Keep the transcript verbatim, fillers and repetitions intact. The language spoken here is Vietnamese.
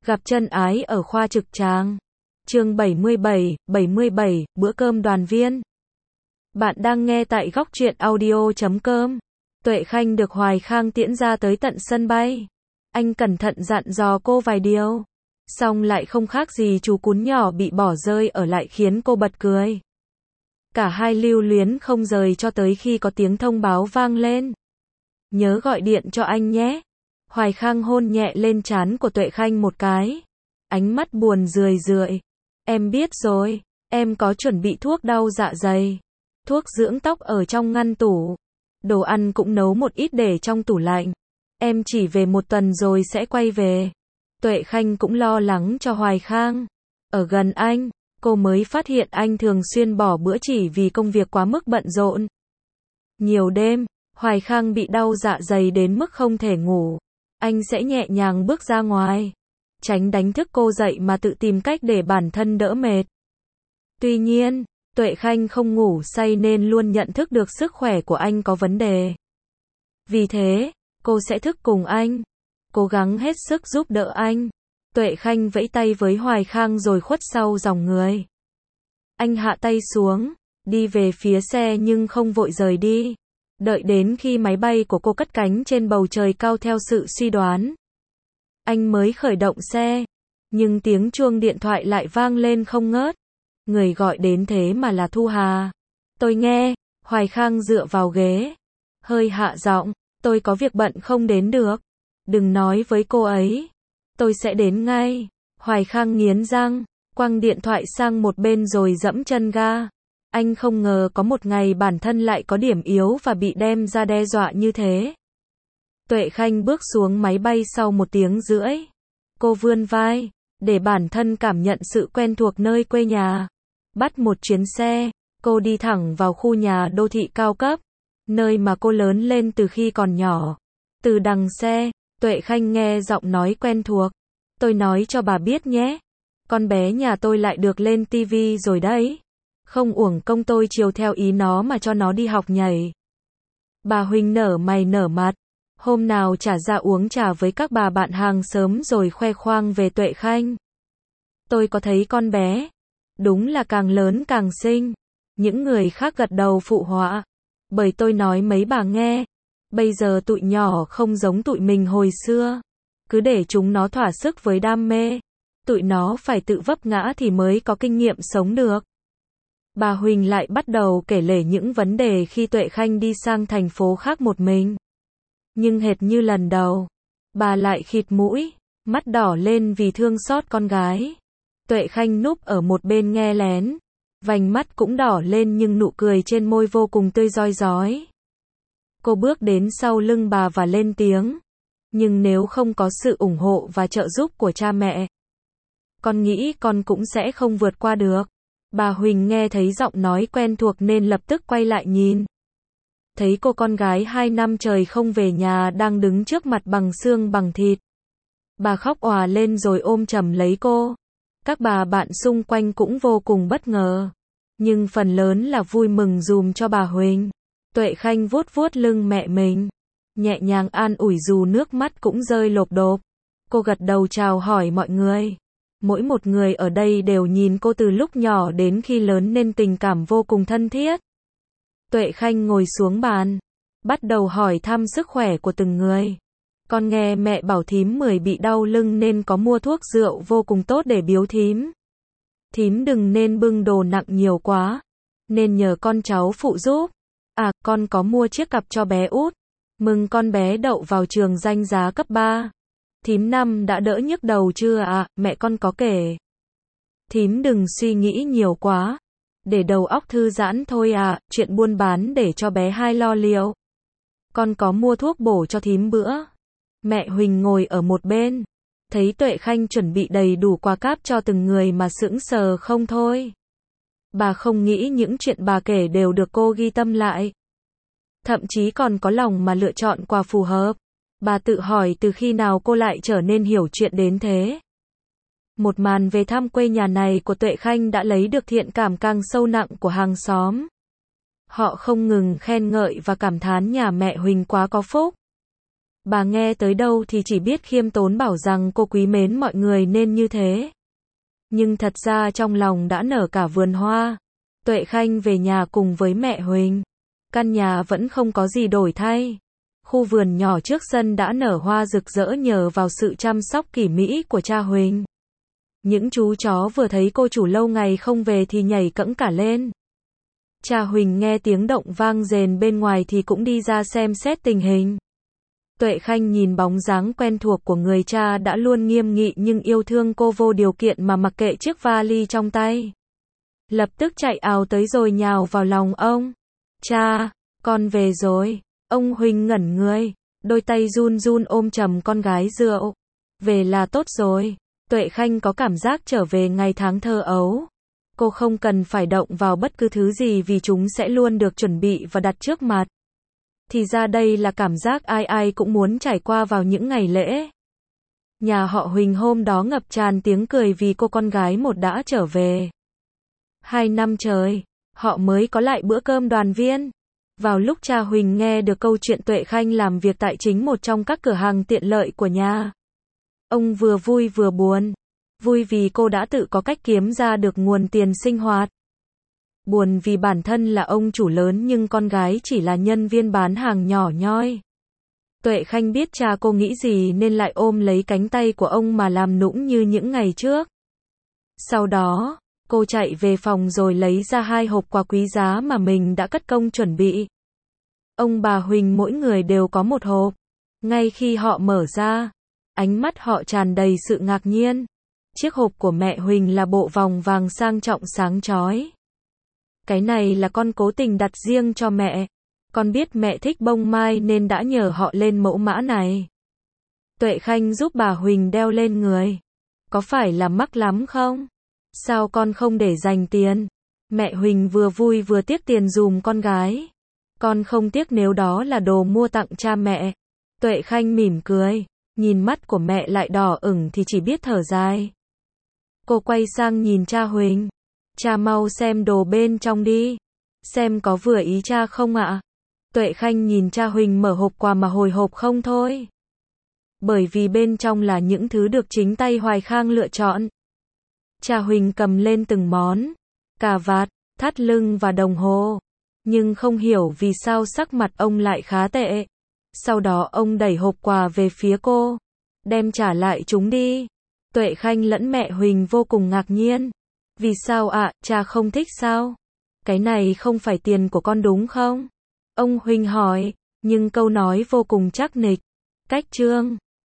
Gặp chân ái ở khoa trực tràng. Chương bảy mươi bảy, bảy mươi bảy, bữa cơm đoàn viên. Bạn đang nghe tại góc truyện audio chấm com. Tuệ Khanh được Hoài Khang tiễn ra tới tận sân bay. Anh cẩn thận dặn dò cô vài điều. Xong lại không khác gì chú cún nhỏ bị bỏ rơi ở lại khiến cô bật cười. Cả hai lưu luyến không rời cho tới khi có tiếng thông báo vang lên. Nhớ gọi điện cho anh nhé. Hoài Khang hôn nhẹ lên trán của Tuệ Khanh một cái. Ánh mắt buồn rười rượi. Em biết rồi, em có chuẩn bị thuốc đau dạ dày. Thuốc dưỡng tóc ở trong ngăn tủ. Đồ ăn cũng nấu một ít để trong tủ lạnh. Em chỉ về một tuần rồi sẽ quay về. Tuệ Khanh cũng lo lắng cho Hoài Khang. Ở gần anh, cô mới phát hiện anh thường xuyên bỏ bữa chỉ vì công việc quá mức bận rộn. Nhiều đêm, Hoài Khang bị đau dạ dày đến mức không thể ngủ. Anh sẽ nhẹ nhàng bước ra ngoài, tránh đánh thức cô dậy mà tự tìm cách để bản thân đỡ mệt. Tuy nhiên, Tuệ Khanh không ngủ say nên luôn nhận thức được sức khỏe của anh có vấn đề. Vì thế, cô sẽ thức cùng anh, cố gắng hết sức giúp đỡ anh. Tuệ Khanh vẫy tay với Hoài Khang rồi khuất sau dòng người. Anh hạ tay xuống, đi về phía xe nhưng không vội rời đi. Đợi đến khi máy bay của cô cất cánh trên bầu trời cao theo sự suy đoán, anh mới khởi động xe. Nhưng tiếng chuông điện thoại lại vang lên không ngớt. Người gọi đến thế mà là Thu Hà. Tôi nghe. Hoài Khang dựa vào ghế, hơi hạ giọng. Tôi có việc bận không đến được. Đừng nói với cô ấy. Tôi sẽ đến ngay. Hoài Khang nghiến răng, quăng điện thoại sang một bên rồi dẫm chân ga. Anh không ngờ có một ngày bản thân lại có điểm yếu và bị đem ra đe dọa như thế. Tuệ Khanh bước xuống máy bay sau một tiếng rưỡi. Cô vươn vai, để bản thân cảm nhận sự quen thuộc nơi quê nhà. Bắt một chuyến xe, cô đi thẳng vào khu nhà đô thị cao cấp, nơi mà cô lớn lên từ khi còn nhỏ. Từ đằng xe, Tuệ Khanh nghe giọng nói quen thuộc. Tôi nói cho bà biết nhé. Con bé nhà tôi lại được lên tivi rồi đấy. Không uổng công tôi chiều theo ý nó mà cho nó đi học nhảy. Bà Huỳnh nở mày nở mặt. Hôm nào trả ra uống trà với các bà bạn hàng xóm rồi khoe khoang về Tuệ Khanh. Tôi có thấy con bé. Đúng là càng lớn càng xinh. Những người khác gật đầu phụ họa. Bởi tôi nói mấy bà nghe. Bây giờ tụi nhỏ không giống tụi mình hồi xưa. Cứ để chúng nó thỏa sức với đam mê. Tụi nó phải tự vấp ngã thì mới có kinh nghiệm sống được. Bà Huỳnh lại bắt đầu kể lể những vấn đề khi Tuệ Khanh đi sang thành phố khác một mình. Nhưng hệt như lần đầu, bà lại khịt mũi, mắt đỏ lên vì thương xót con gái. Tuệ Khanh núp ở một bên nghe lén, vành mắt cũng đỏ lên nhưng nụ cười trên môi vô cùng tươi rói rói. Cô bước đến sau lưng bà và lên tiếng. Nhưng nếu không có sự ủng hộ và trợ giúp của cha mẹ, con nghĩ con cũng sẽ không vượt qua được. Bà Huỳnh nghe thấy giọng nói quen thuộc nên lập tức quay lại nhìn. Thấy cô con gái hai năm trời không về nhà đang đứng trước mặt bằng xương bằng thịt. Bà khóc òa lên rồi ôm chầm lấy cô. Các bà bạn xung quanh cũng vô cùng bất ngờ. Nhưng phần lớn là vui mừng dùm cho bà Huỳnh. Tuệ Khanh vuốt vuốt lưng mẹ mình, nhẹ nhàng an ủi dù nước mắt cũng rơi lộp đốp. Cô gật đầu chào hỏi mọi người. Mỗi một người ở đây đều nhìn cô từ lúc nhỏ đến khi lớn nên tình cảm vô cùng thân thiết. Tuệ Khanh ngồi xuống bàn, bắt đầu hỏi thăm sức khỏe của từng người. Con nghe mẹ bảo thím Mười bị đau lưng nên có mua thuốc rượu vô cùng tốt để biếu thím. Thím đừng nên bưng đồ nặng nhiều quá, nên nhờ con cháu phụ giúp. À, con có mua chiếc cặp cho bé út. Mừng con bé đậu vào trường danh giá cấp ba. Thím năm đã đỡ nhức đầu chưa ạ? À? Mẹ con có kể. Thím đừng suy nghĩ nhiều quá. Để đầu óc thư giãn thôi ạ. À. Chuyện buôn bán để cho bé hai lo liệu. Con có mua thuốc bổ cho thím bữa. Mẹ Huỳnh ngồi ở một bên. Thấy Tuệ Khanh chuẩn bị đầy đủ quà cáp cho từng người mà sững sờ không thôi. Bà không nghĩ những chuyện bà kể đều được cô ghi tâm lại. Thậm chí còn có lòng mà lựa chọn quà phù hợp. Bà tự hỏi từ khi nào cô lại trở nên hiểu chuyện đến thế. Một màn về thăm quê nhà này của Tuệ Khanh đã lấy được thiện cảm càng sâu nặng của hàng xóm. Họ không ngừng khen ngợi và cảm thán nhà mẹ Huỳnh quá có phúc. Bà nghe tới đâu thì chỉ biết khiêm tốn bảo rằng cô quý mến mọi người nên như thế. Nhưng thật ra trong lòng đã nở cả vườn hoa. Tuệ Khanh về nhà cùng với mẹ Huỳnh. Căn nhà vẫn không có gì đổi thay. Khu vườn nhỏ trước sân đã nở hoa rực rỡ nhờ vào sự chăm sóc tỉ mỉ của cha Huỳnh. Những chú chó vừa thấy cô chủ lâu ngày không về thì nhảy cẫng cả lên. Cha Huỳnh nghe tiếng động vang rền bên ngoài thì cũng đi ra xem xét tình hình. Tuệ Khanh nhìn bóng dáng quen thuộc của người cha đã luôn nghiêm nghị nhưng yêu thương cô vô điều kiện mà mặc kệ chiếc vali trong tay. Lập tức chạy ào tới rồi nhào vào lòng ông. Cha, con về rồi. Ông Huỳnh ngẩn người, đôi tay run run ôm chầm con gái rượu. Về là tốt rồi. Tuệ Khanh có cảm giác trở về ngày tháng thơ ấu. Cô không cần phải động vào bất cứ thứ gì vì chúng sẽ luôn được chuẩn bị và đặt trước mặt. Thì ra đây là cảm giác ai ai cũng muốn trải qua vào những ngày lễ. Nhà họ Huỳnh hôm đó ngập tràn tiếng cười vì cô con gái một đã trở về. Hai năm trời, họ mới có lại bữa cơm đoàn viên. Vào lúc cha Huỳnh nghe được câu chuyện Tuệ Khanh làm việc tại chính một trong các cửa hàng tiện lợi của nhà. Ông vừa vui vừa buồn. Vui vì cô đã tự có cách kiếm ra được nguồn tiền sinh hoạt. Buồn vì bản thân là ông chủ lớn nhưng con gái chỉ là nhân viên bán hàng nhỏ nhoi. Tuệ Khanh biết cha cô nghĩ gì nên lại ôm lấy cánh tay của ông mà làm nũng như những ngày trước. Sau đó, cô chạy về phòng rồi lấy ra hai hộp quà quý giá mà mình đã cất công chuẩn bị. Ông bà Huỳnh mỗi người đều có một hộp. Ngay khi họ mở ra, ánh mắt họ tràn đầy sự ngạc nhiên. Chiếc hộp của mẹ Huỳnh là bộ vòng vàng sang trọng sáng chói. Cái này là con cố tình đặt riêng cho mẹ. Con biết mẹ thích bông mai nên đã nhờ họ lên mẫu mã này. Tuệ Khanh giúp bà Huỳnh đeo lên người. Có phải là mắc lắm không? Sao con không để dành tiền? Mẹ Huỳnh vừa vui vừa tiếc tiền dùm con gái. Con không tiếc nếu đó là đồ mua tặng cha mẹ. Tuệ Khanh mỉm cười. Nhìn mắt của mẹ lại đỏ ửng thì chỉ biết thở dài. Cô quay sang nhìn cha Huỳnh. Cha mau xem đồ bên trong đi. Xem có vừa ý cha không ạ? Tuệ Khanh nhìn cha Huỳnh mở hộp quà mà hồi hộp không thôi. Bởi vì bên trong là những thứ được chính tay Hoài Khang lựa chọn. Cha Huỳnh cầm lên từng món. Cà vạt, thắt lưng và đồng hồ. Nhưng không hiểu vì sao sắc mặt ông lại khá tệ. Sau đó ông đẩy hộp quà về phía cô. Đem trả lại chúng đi. Tuệ Khanh lẫn mẹ Huỳnh vô cùng ngạc nhiên. Vì sao ạ, à, cha không thích sao? Cái này không phải tiền của con đúng không? Ông Huỳnh hỏi, nhưng câu nói vô cùng chắc nịch. Cách trương.